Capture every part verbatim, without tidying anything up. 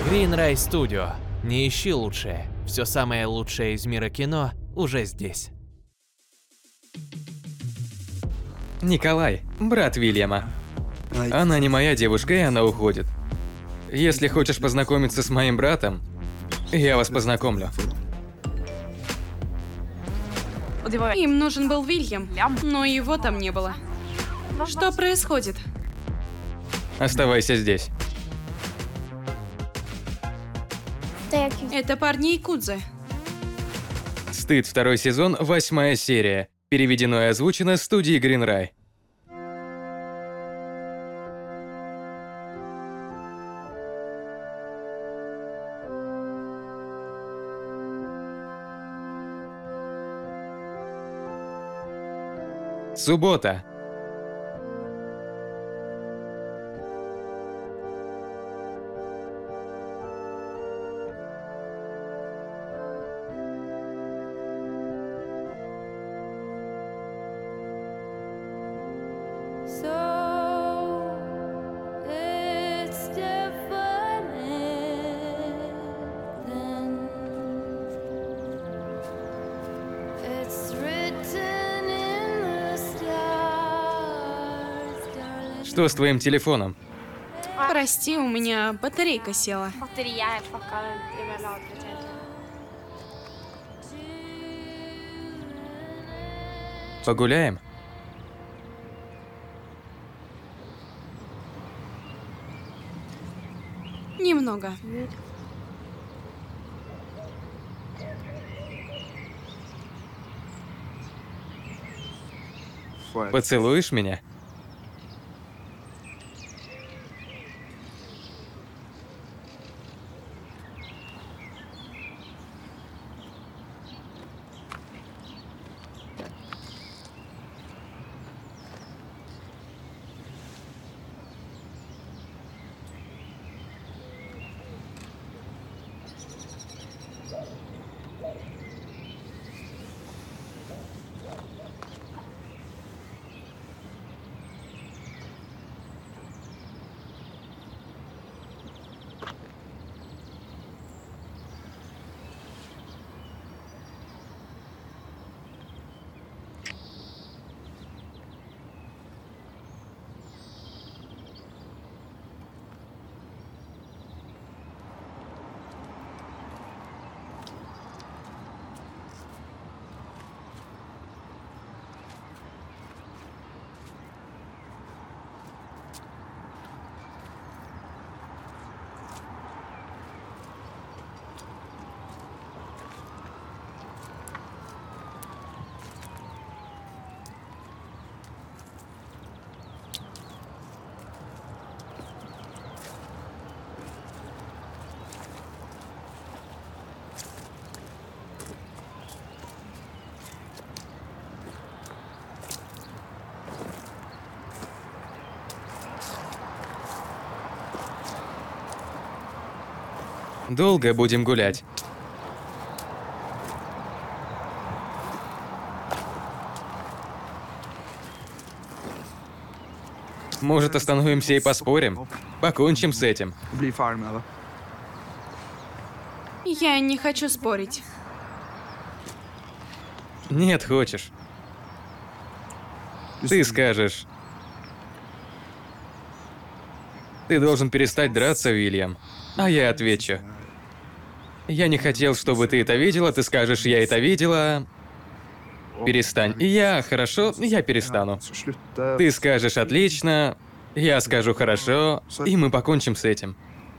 Greenray Studio. Не ищи лучшее. Все самое лучшее из мира кино уже здесь. Николай, брат Вильяма. Она не моя девушка, и она уходит. Если хочешь познакомиться с моим братом, я вас познакомлю. Им нужен был Вильям, но его там не было. Что происходит? Оставайся здесь. Это парни Якудзы. Стыд, второй сезон, восьмая серия. Переведено и озвучено студией Greenray. Суббота. Что с твоим телефоном? Прости, у меня батарейка села. Batteriet fucka i med lagret helt. Погуляем? Немного. Поцелуешь меня? Долго будем гулять. Может, остановимся и поспорим? Покончим с этим. Я не хочу спорить. Нет, хочешь. Ты скажешь. Ты должен перестать драться, Вильям. А я отвечу. Я не хотел, чтобы ты это видела, ты скажешь, я это видела. Перестань. И я, хорошо, я перестану. Ты скажешь, отлично. Я скажу, хорошо. И мы покончим с этим.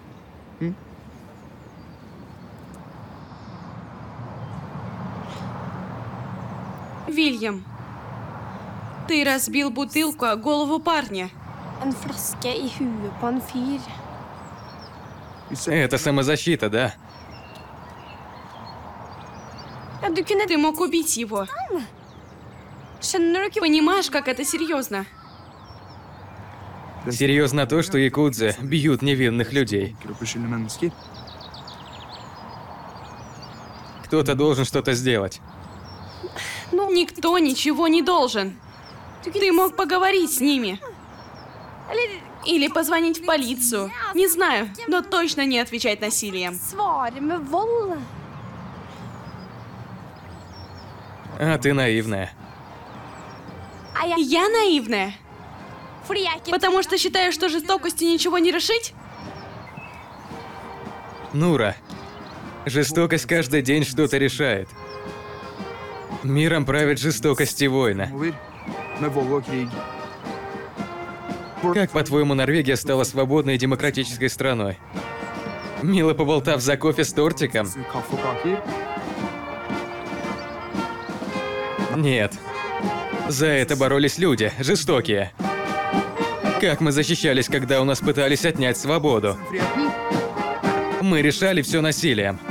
Вильям, ты разбил бутылку о голову парня. En flaske i huet på en fyr. Это самозащита, да? Ты мог убить его. Понимаешь, как это серьезно? Серьезно то, что якудзы бьют невинных людей. Кто-то должен что-то сделать. Никто ничего не должен. Ты мог поговорить с ними. Или позвонить в полицию. Не знаю, но точно не отвечать насилием. Svare med vold. А ты наивная. Nei, jeg, Я наивная, fordi jeg ikke потому что считаю, что жестокостью ничего не решить. Нура, жестокость каждый день что-то решает. Миром правит жестокость и война. Over med vold og krig. Как, по-твоему, Норвегия стала свободной и демократической страной? Мило поболтав за кофе с тортиком? Kaffe og kaker. Нет. За это боролись люди, жестокие. Как мы защищались, когда у нас пытались отнять свободу? Friheten. Мы решали все насилием.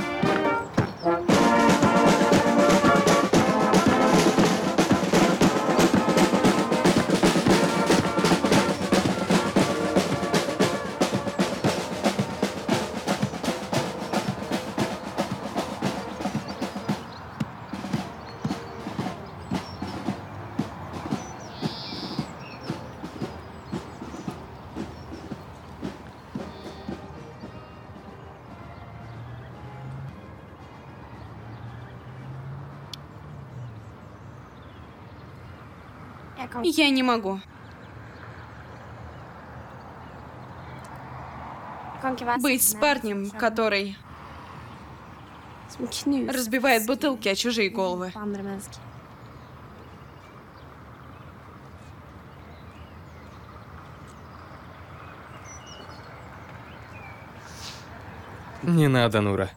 Jeg kan Я не могу jeg kan ikke være быть с sammen med парнем, en som- который som knuser разбивает бутылки о чужие головы. på andre mennesker. Не надо, Нура.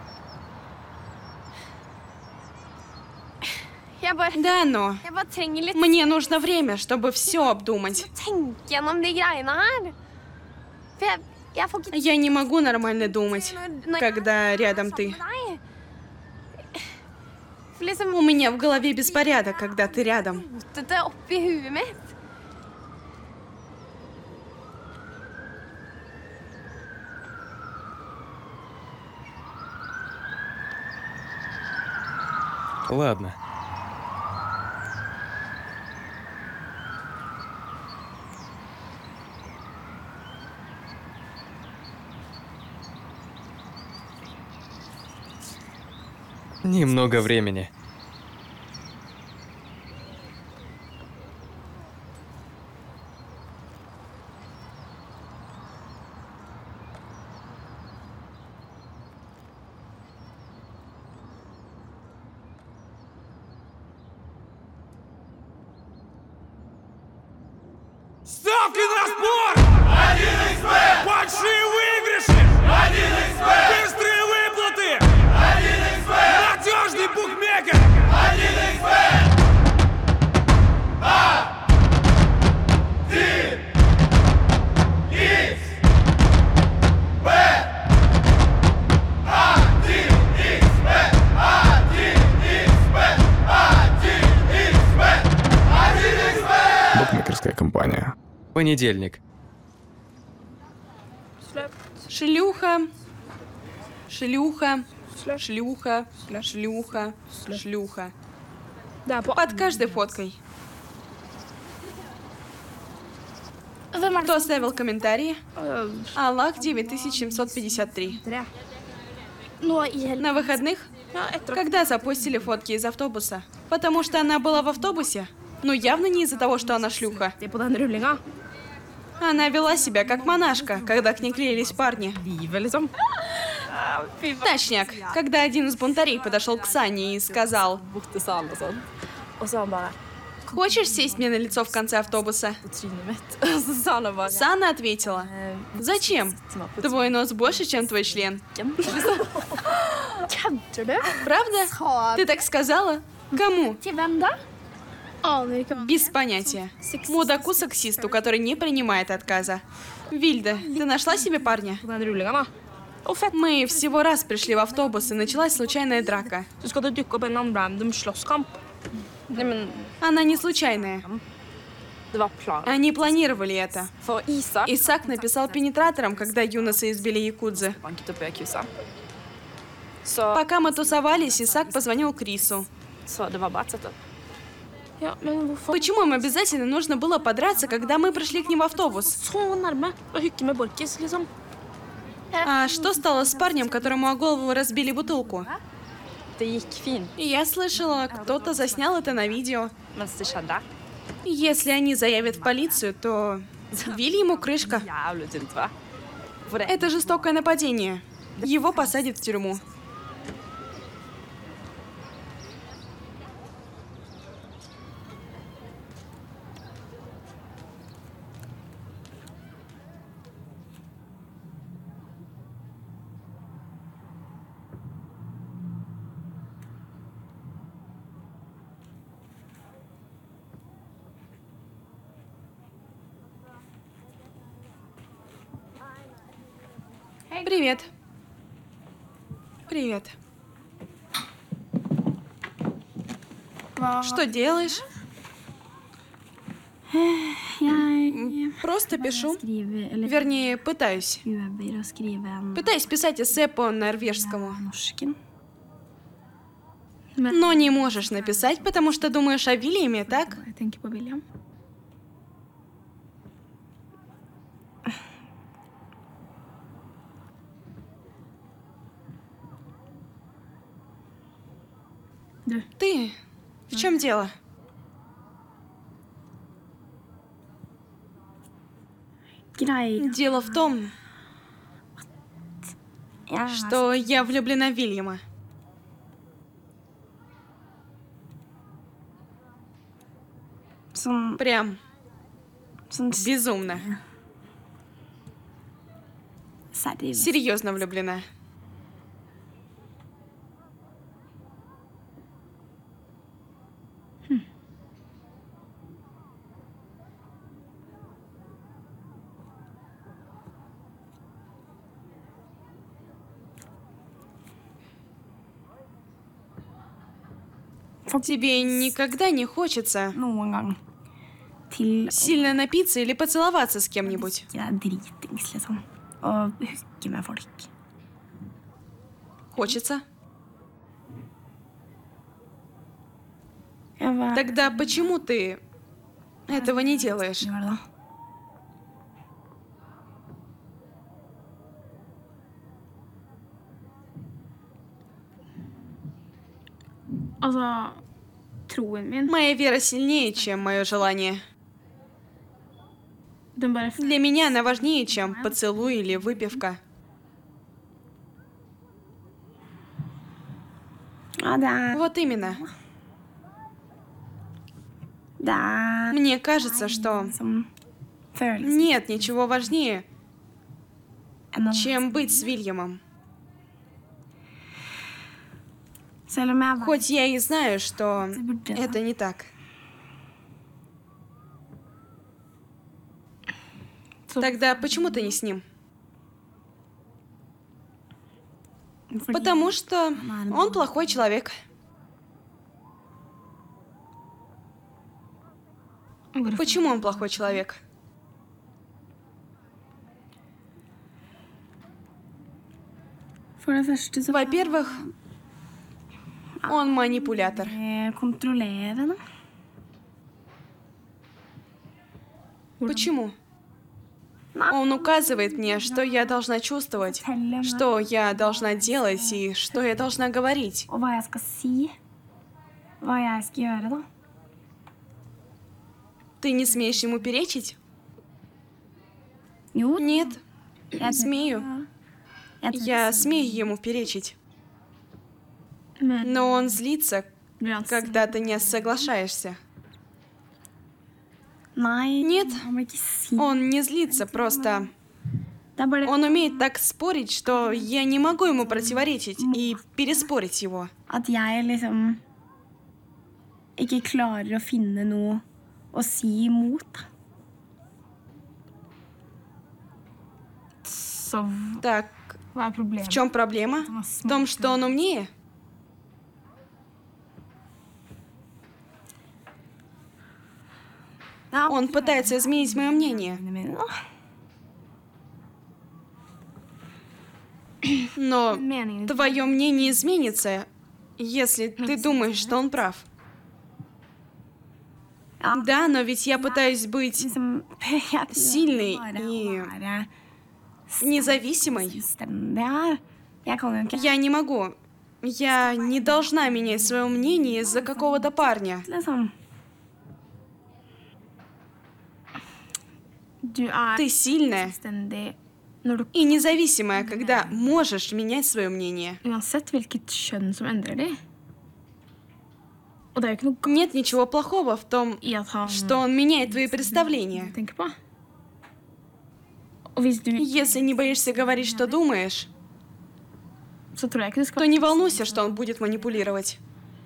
Jeg bare, Да, но jeg bare trenger litt мне нужно время, чтобы все обдумать. tenke gjennom de greiene her. For jeg, jeg får ikke Я не могу нормально думать, når, når когда jeg er рядом sammen ты. med deg. For liksom У меня в голове беспорядок, когда ты рядом. rotete oppi huet mitt. Ладно. Немного времени. Ставки на спорт! один икс бет! Большие выигрыши! один икс бет! Быстрые выплаты! один икс бет! Надежный букмекер! один икс бет! один икс бет! один икс бет! один икс бет! один икс бет! один икс бет! Букмекерская компания. Понедельник. Шлюха, шлюха, шлюха, шлюха, шлюха. Под каждой фоткой. Hvem er det Кто оставил комментарии? Аллах девять тысяч семьсот пятьдесят три. nå i helgen? На выходных? Когда запустили фотки из автобуса? Потому что она была в автобусе? Ну явно не из-за того, что она шлюха. På den rullinga. Она вела себя как монашка, когда к ней клеились парни. Livet, liksom. Точняк, когда один из бунтарей подошел к Сане и сказал: Borte salen og sånn. Og så han bare «Хочешь сесть мне на лицо в конце автобуса?» på trynet mitt. Og så sa han bare Сана ответила: «Зачем? Твой нос больше, чем твой член». Kødder du? Правда? Ты так сказала? Кому? Til hvem da? Aner ikke hva. Без понятия. Мудаку-сексисту, который не принимает отказа. Вильда, ты нашла себе парня? på den rullinga, da. Og fett. Мы всего раз пришли в автобус, и началась случайная драка. Så skal det dukke opp en eller annen random slåsskamp. Nei, men Она не случайная. det var planen. Они планировали это. For Isak Исаак написал пенетратором, когда Юноса избили якудзы. banket opp i Yakuza. Så, Пока мы тусовались, Исаак позвонил Крису. så det var bare et setup. Ja, men hvorfor Почему им обязательно нужно было подраться, когда мы пришли к ним в автобус? så nærme å hooke med Borkis, liksom? А что стало с парнем, которому о голову разбили бутылку? Det gikk fint Я слышала, кто-то заснял это на видео. mens det skjedde. Если они заявят в полицию, то Вильяму крышка. Jævlig tynt, hva? For det Это жестокое нападение. Его посадят в тюрьму. Привет. Привет. Что делаешь? Jeg Просто пишу. skriver, eller Вернее, пытаюсь. prøver å skrive en Пытаюсь писать эссе по норвежскому. norsken. Но не можешь написать, потому что думаешь о Вильяме, так? Jeg tenker på William. Ты? В чем дело? Greia Дело в том, er что я влюблена в Вильяма. sånn, Прям sånn безумно. seriøs. Серьезно влюблена. Тебе никогда не хочется Noen gang til å сильно напиться или поцеловаться с кем-нибудь? drikke deg dritings, liksom. Og hooke med folk. Хочется. Ja, hva Тогда почему ты этого не делаешь? gjør det, da? Altså, troen min Моя вера сильнее, чем мое желание. Den bare f- Для меня она важнее, чем поцелуй или выпивка. Ja, det er, Вот именно. det er Мне кажется, что som føles нет ничего важнее, enn å чем быть с Вильямом. Selv om jeg vet Хоть я и знаю, что det burde это не так. Тогда почему ты не с ним? fordi Потому что он плохой человек. Почему он плохой человек? For det første så Во-первых, он манипулятор. er det kontrollerende. Почему? Он указывает мне, что я должна чувствовать, Forteller meg что я должна делать и что я должна говорить. og hva jeg skal si. Hva jeg skal gjøre, da. Ты не смеешь ему перечить? Jo, Нет, jeg смею. Jeg tror Я смею ему перечить. Men Но он злится, blir han когда ты не соглашаешься. Nei, Нет. han vil ikke si Он не злится, просто Det er bare он умеет так спорить, что я не могу ему противоречить и переспорить его. at jeg liksom ikke klarer å finne noe å si imot. da. Så v- Так, hva er в problemet? чем проблема? В том, что он умнее? Ja, Он пытается изменить мое мнение, mine, da. но Meningen твое мнение изменится, если ты думаешь, что он прав. Да, но ведь я пытаюсь быть liksom, jeg prøver Сильный bare и å være независимой. selvstendig her. Jeg kan jo ikke Я не могу. Я не должна менять свое мнение из-за какого-то парня. liksom Du er Ты сильная selvstendig når du и независимая, когда можешь менять свое мнение. Uansett hvilket kjønn som endrer de. Og det er jo ikke noe galt Нет ничего плохого в том, i at han что он меняет твои представления. tenker på. Og hvis du, Если не боишься говорить, что думаешь, så tror jeg ikke du skal то не волнуйся, что он будет манипулировать.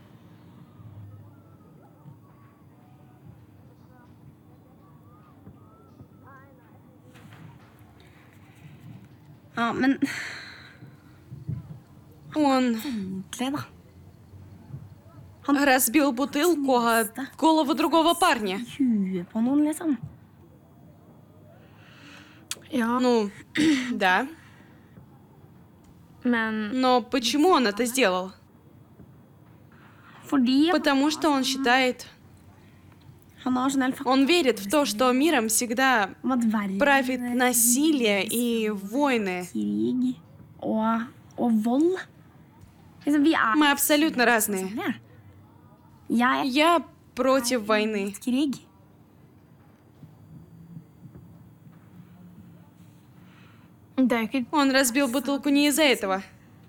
Ja, men Он ordentlig, da. разбил бутылку о голову другого парня. Huet på noen, liksom. Ja, Ну, да. men Но почему он это сделал? Fordi Потому что он считает, han har sånn helt он верит в то, что миром всегда om at verden правит насилие и войны. krig og, og vold. Liksom, vi er Мы абсолютно разные. forskjellige. Jeg er Я против войны. krig. det er jo ikke Он разбил бутылку не из-за этого.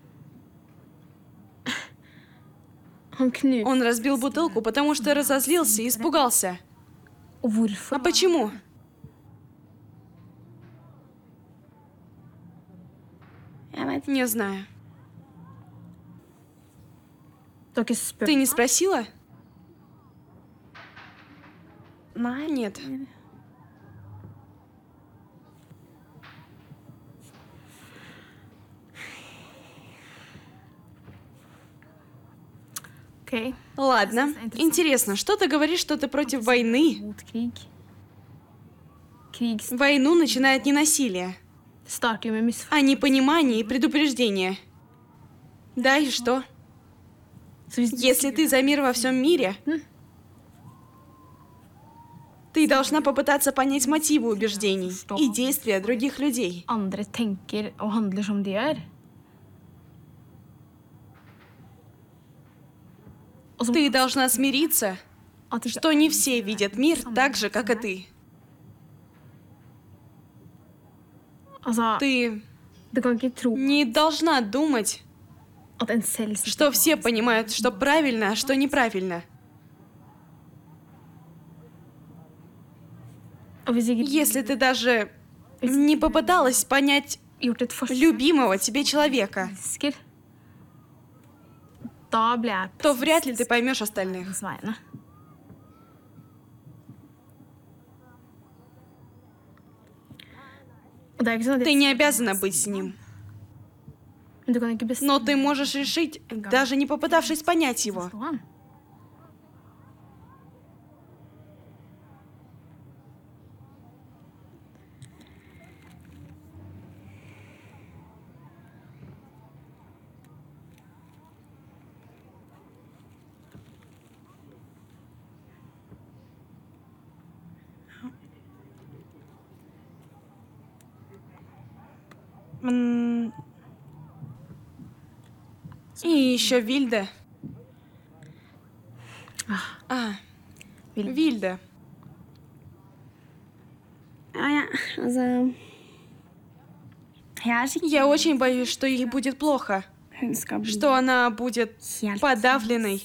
Han knuser. Он разбил бутылку, потому что разозлился и испугался. Og hvorfor? А почему? Jeg vet ikke. Не знаю. Du har ikke spurt Ты не спросила? Nei. Нет. Ok. Ладно. Интересно, что ты говоришь, что ты против войны? Mot krig. Krig Войну начинает не насилие, starter jo med misforståelse. а непонимание и предупреждение. Да, и что? Så hvis Если ты за мир во всем мире, ты должна попытаться понять мотивы убеждений и действия других людей. andre tenker og handler som de gjør, og som Ты должна смириться, at ikke что не все видят мир так же, как и ты. Altså, Ты du kan ikke tro не должна думать, at en selv sitter что все понимают, что правильно, а что неправильно. Og hvis ikke Если ты даже не попыталась понять gjort et forsøk любимого тебе человека, elsker, da blir jeg то вряд ли ты поймешь på остальных. hans vegne. Og det er ikke sånn at Ты не обязана быть с ним, Men du kan ikke bestemme но ты можешь решить, даже не попытавшись понять его. forstå han. Men И еще Вильда. А, Вильда. ja, ja, altså Jeg er skikkelig Я очень боюсь, что ей будет плохо, Hun skal bli что она будет helt подавленной.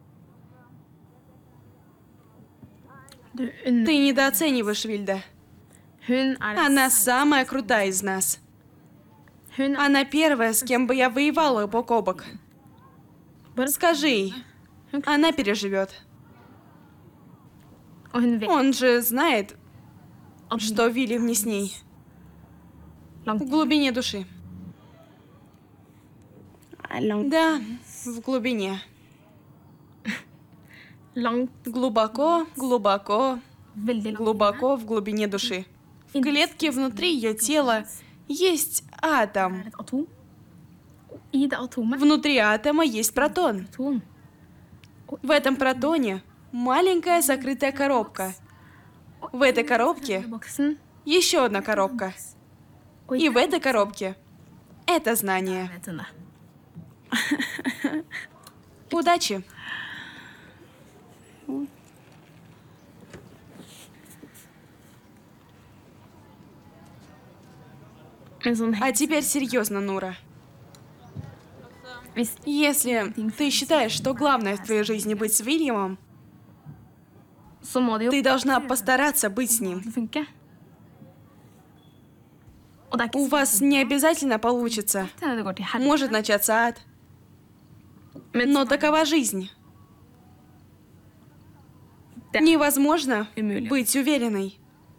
Du unner Ты недооцениваешь Вильда. Hun er den Она самая крутая из нас. Hun er Она первая, с кем бы я воевала бок о бок. Скажи ей, она переживет. Og hun vet Он же знает, at что Вильям не с ней. В langt глубине души. er langt Да, в глубине. langt, Глубоко, глубоко, veldig langt глубоко в глубине души. В клетке внутри ее тела есть атом. er et atom. Og i det atomet Внутри атома есть протон. proton. В этом протоне маленькая закрытая коробка. В этой коробке Boksen. еще одна коробка. И в этой коробке это знание. Vet hun det. Удачи. Men sånn А теперь серьезно, Нура. hvis Если ты считаешь, что главное в твоей жизни быть с Вильямом, så må det jo ты должна постараться быть с ним. funke. Og det er ikke У вас не обязательно получится. sikkert det går til helvete. Может начаться ад. Men Но такова жизнь. det er Невозможно umulig. быть уверенной.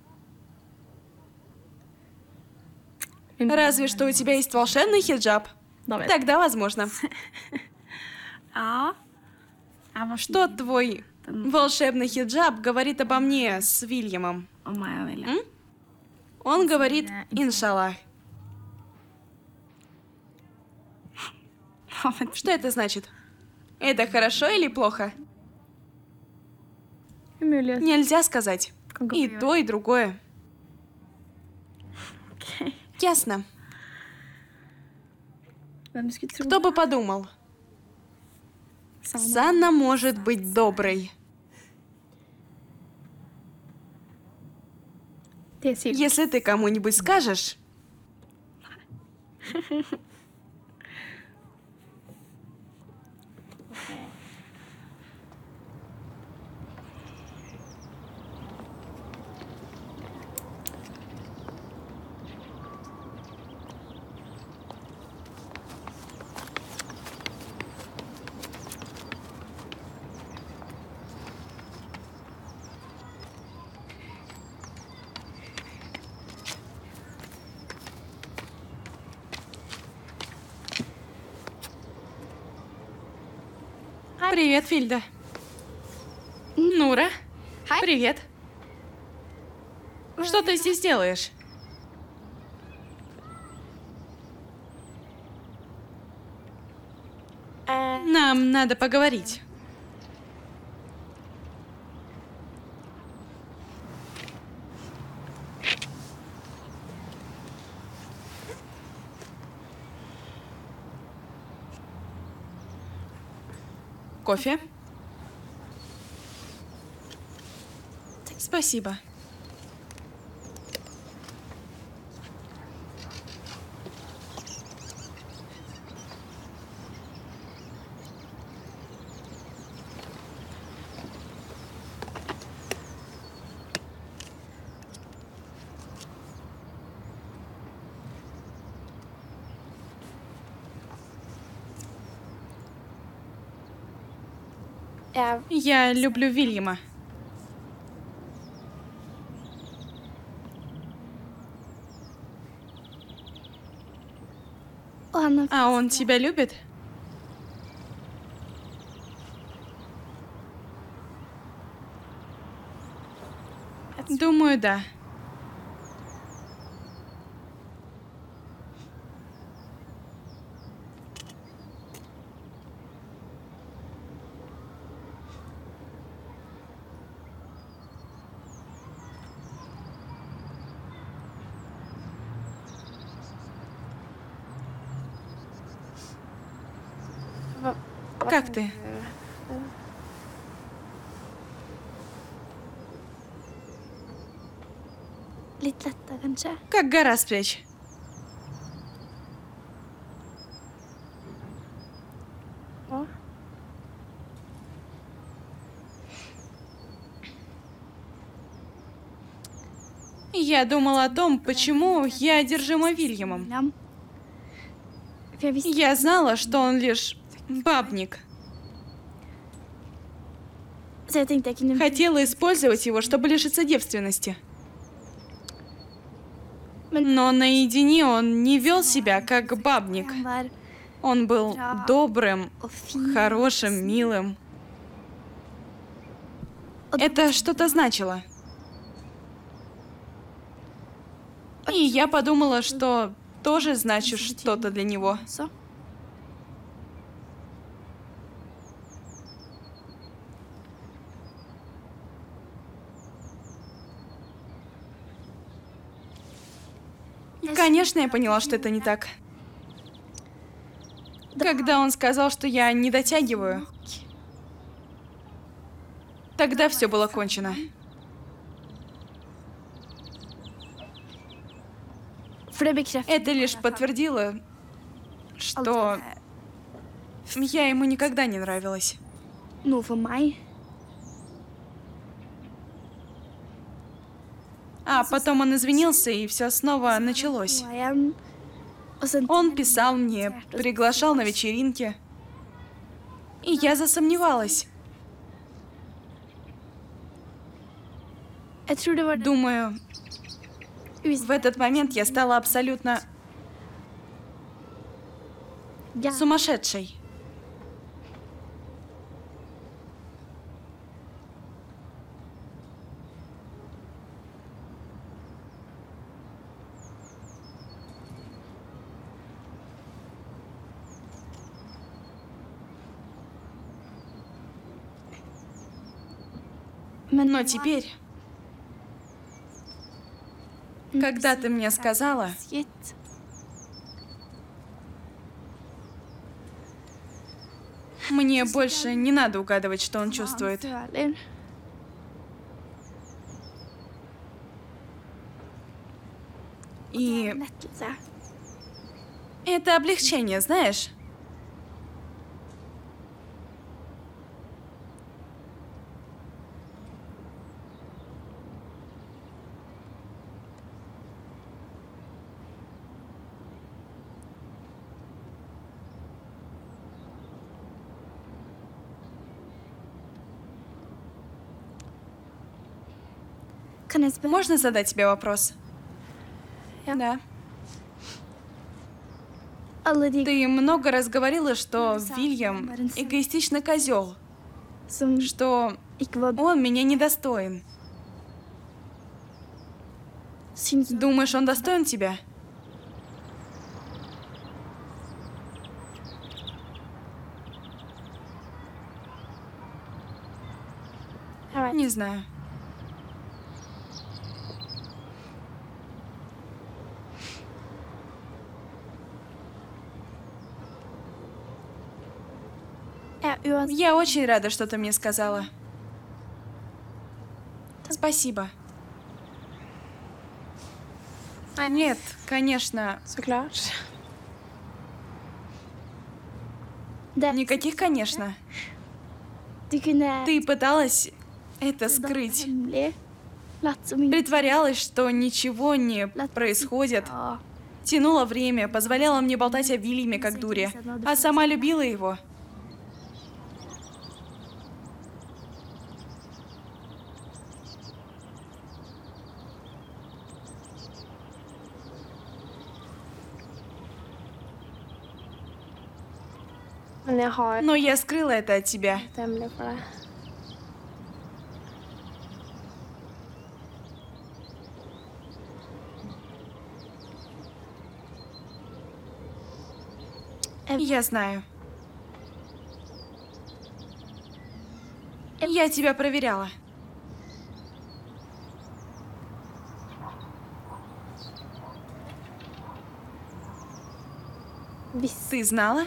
Разве что у тебя есть волшебный хиджаб. Da vet jeg. Тогда возможно. Ja. Jeg var Что твой волшебный хиджаб говорит обо мне с Вильямом? om meg og William. М? Он говорит «Иншаллах». Что это значит? Это хорошо или плохо? Umulig å Нельзя сказать. kan gå И på то, и другое. Ясно. Hvem skulle tro Кто бы подумал? Санна может быть доброй. Det sier du. Если ты кому-нибудь скажешь, Привет, Фильда. Нура. Хай. Привет. Что ты здесь делаешь? Eh, Нам надо поговорить. Кофе? Спасибо. jeg Я люблю Вильяма. Og han er А он тебя любит? Думаю, да. Как ты? litt lettere, kanskje. Как гора с плеч. Å? Я думала о том, почему я одержима Вильямом. William. For jeg visste Я знала, что он лишь бабник. Så jeg tenkte jeg kunne Хотела использовать его, чтобы лишиться девственности. Но наедине он не вел себя как бабник. Han var Он был добрым, og fin. хорошим, милым. Это что-то значило. И я подумала, что тоже значу что-то для него. Så. Конечно, я поняла, что это не так. Когда он сказал, что я не дотягиваю, тогда все было кончено. Это лишь подтвердило, что я ему никогда не нравилась. Noe for meg. А потом он извинился, и все снова началось. Igjen. Og så Он писал мне, приглашал на вечеринки. И я засомневалась. Jeg tror det var det Думаю, в этот момент я стала абсолютно jeg сумасшедшей. Но теперь, когда ты мне сказала, gitt. мне больше не надо угадывать, что он чувствует. Føler. И Lettelse. это облегчение, знаешь? Kan jeg spørre? Можно задать тебе вопрос? Ja. Да. Alle de Ты много раз говорила, что Вильям эгоистичный козел, som что ikke var он меня недостоин. syns du Думаешь, он достоин тебя? Jeg vet. Не знаю. Jeg er uansett Я очень рада, что ты мне сказала. Спасибо. А нет, конечно, Så klart. det. никаких, конечно. Du kunne Ты пыталась это holdt det скрыть. hemmelig. Latt som ingenting. Притворялась, что ничего не происходит. Ja. Тянула время, позволяла мне болтать о Вильяме как дуре. А сама любила его. Men jeg har Но я скрыла это от тебя. et hemmelig for deg. Я знаю. Я тебя проверяла. Hvis Ты знала?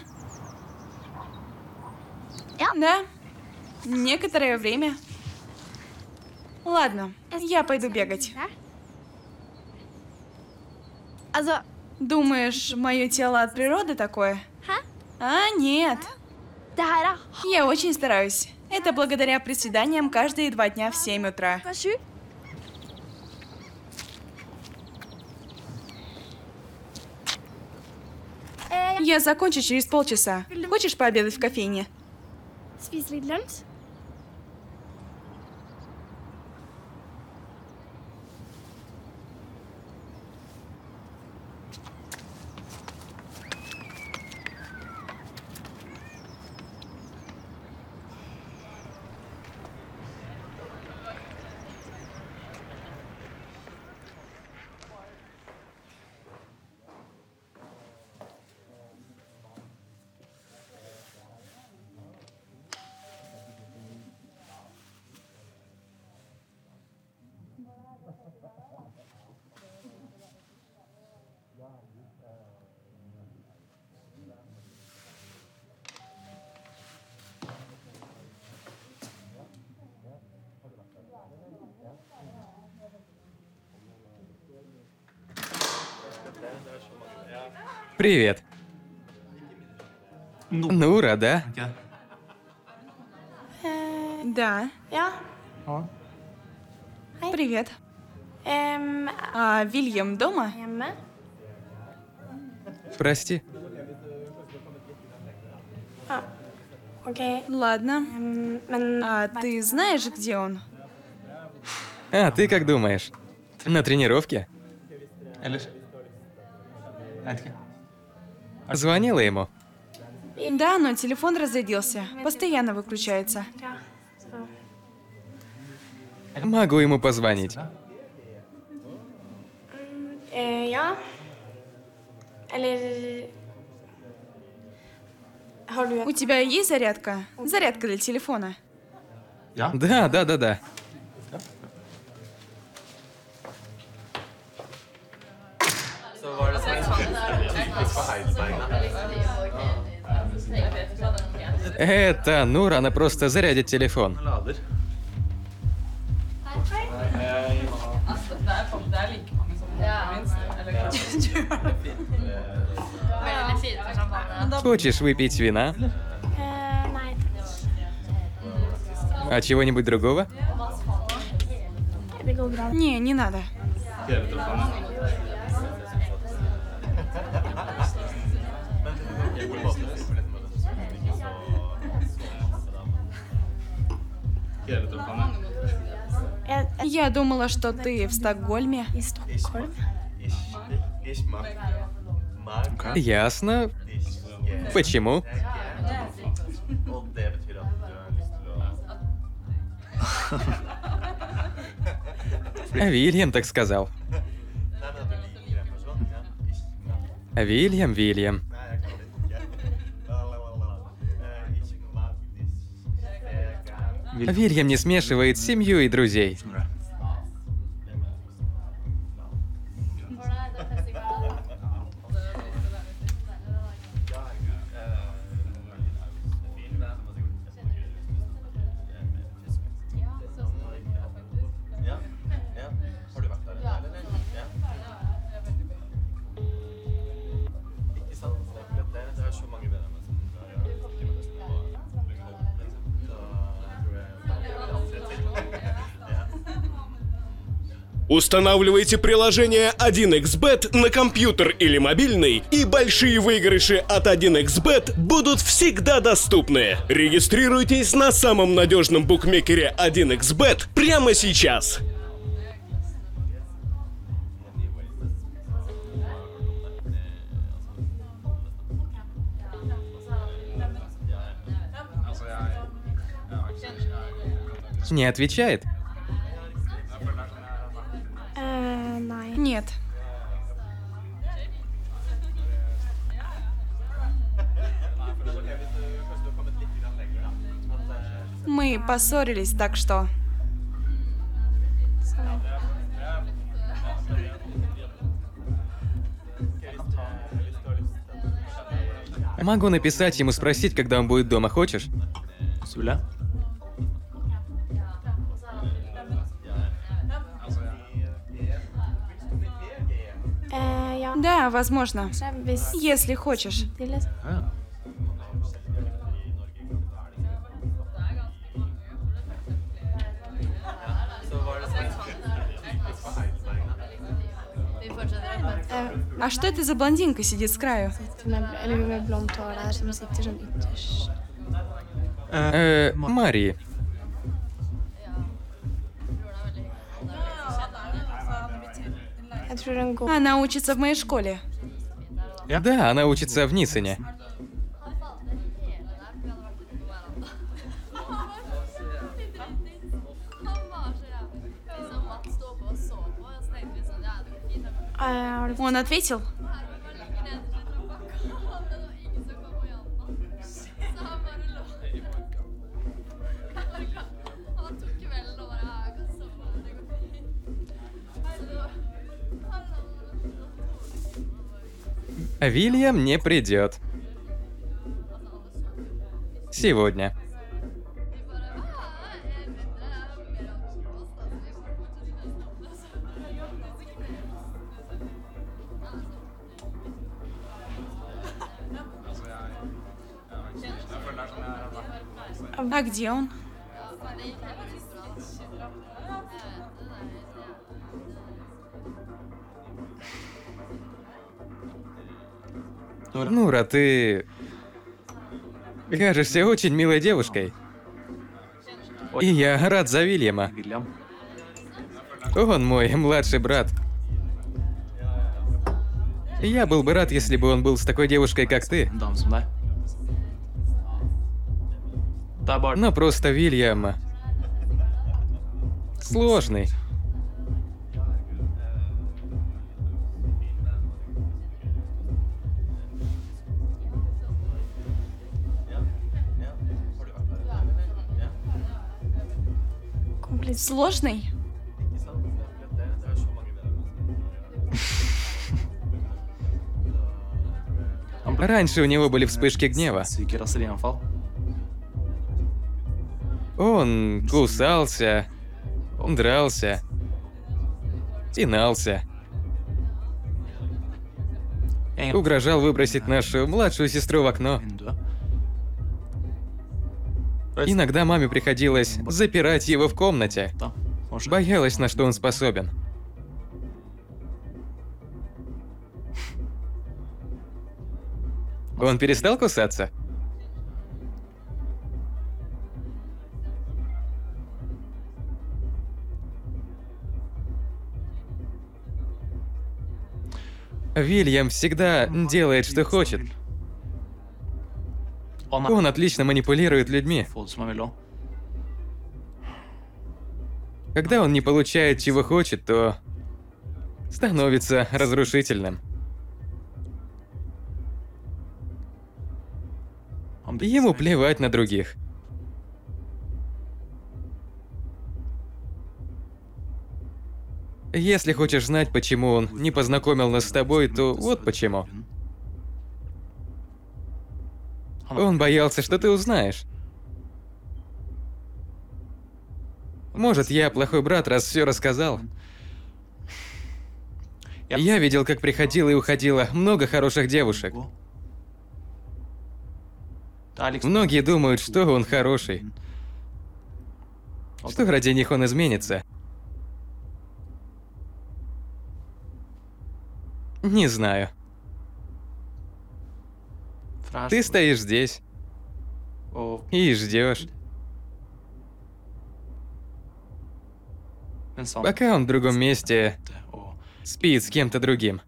Ja. Да. Некоторое время. Ладно, я пойду бегать. Altså, Думаешь, мое тело от природы такое? Ха? А, нет. det her er Я очень стараюсь. Это благодаря приседаниям каждые два дня в семь утра. klokka sju. Eh, Я закончу через полчаса. Хочешь пообедать в кофейне? Spise litt lunsj. Привет. Нура, да? Да. Ja. Привет. Em, А Вильям дома? hjemme. Прости. Окей. Ладно. Em, men А ты знаешь, где он? А ты как думаешь? На тренировке? Звонила ему. Да, но телефон разрядился. Постоянно выключается. ja, så. Могу ему позвонить. Eh, ja. Eller Har du У тебя есть зарядка? Зарядка для телефона. Да, да, да, да. Это Нура, она просто зарядит телефон. Хочешь выпить вина? Eh, Nei. А чего-нибудь другого? Det går bra. Не, не надо. Jeg, jeg, Я думала, что ты в Стокгольме. I Stockholm. Ясно. Почему? Вильям так сказал. Вильям, Вильям. Вильям не смешивает семью и друзей. Устанавливайте приложение один икс бет на компьютер или мобильный, и большие выигрыши от один икс бет будут всегда доступны. Регистрируйтесь на самом надежном букмекере один икс бет прямо сейчас. Не отвечает? Eh, nei. Нет. Мы поссорились, так что... Могу написать ему, спросить, когда он будет дома, хочешь? Eh, ja. Да, возможно. Så hvis Если хочешь. det er litt- А что это за блондинка сидит с краю? Med, eller hun med blondt hår der som sitter sånn ytterst. Э, Мари. Jeg tror hun går Она учится в моей школе. Да, она учится в Ниссене. Eh, Har du Он ответил? Вильям не придет. Сегодня. А где он? Нура, ты... кажешься очень милой девушкой. И я рад за Вильяма. Он мой младший брат. Я был бы рад, если бы он был с такой девушкой, как ты. Но просто Вильям... сложный. Сложный? Раньше у него были вспышки гнева. Он кусался, дрался, тинался. Угрожал выбросить нашу младшую сестру в окно. Иногда маме приходилось запирать его в комнате. Боялась, на что он способен. Он перестал кусаться? Вильям всегда делает, что хочет. Он отлично манипулирует людьми. Когда он не получает, чего хочет, то становится разрушительным. Ему плевать на других. Если хочешь знать, почему он не познакомил нас с тобой, то вот почему. Он боялся, что ты узнаешь. Может, я плохой брат, раз все рассказал. Я видел, как приходило и уходило много хороших девушек. Многие думают, что он хороший. Что ради них он изменится. Не знаю. Ты стоишь здесь и ждешь. Пока он в другом месте спит с кем-то другим.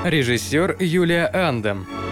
Режиссер Юлия Андем.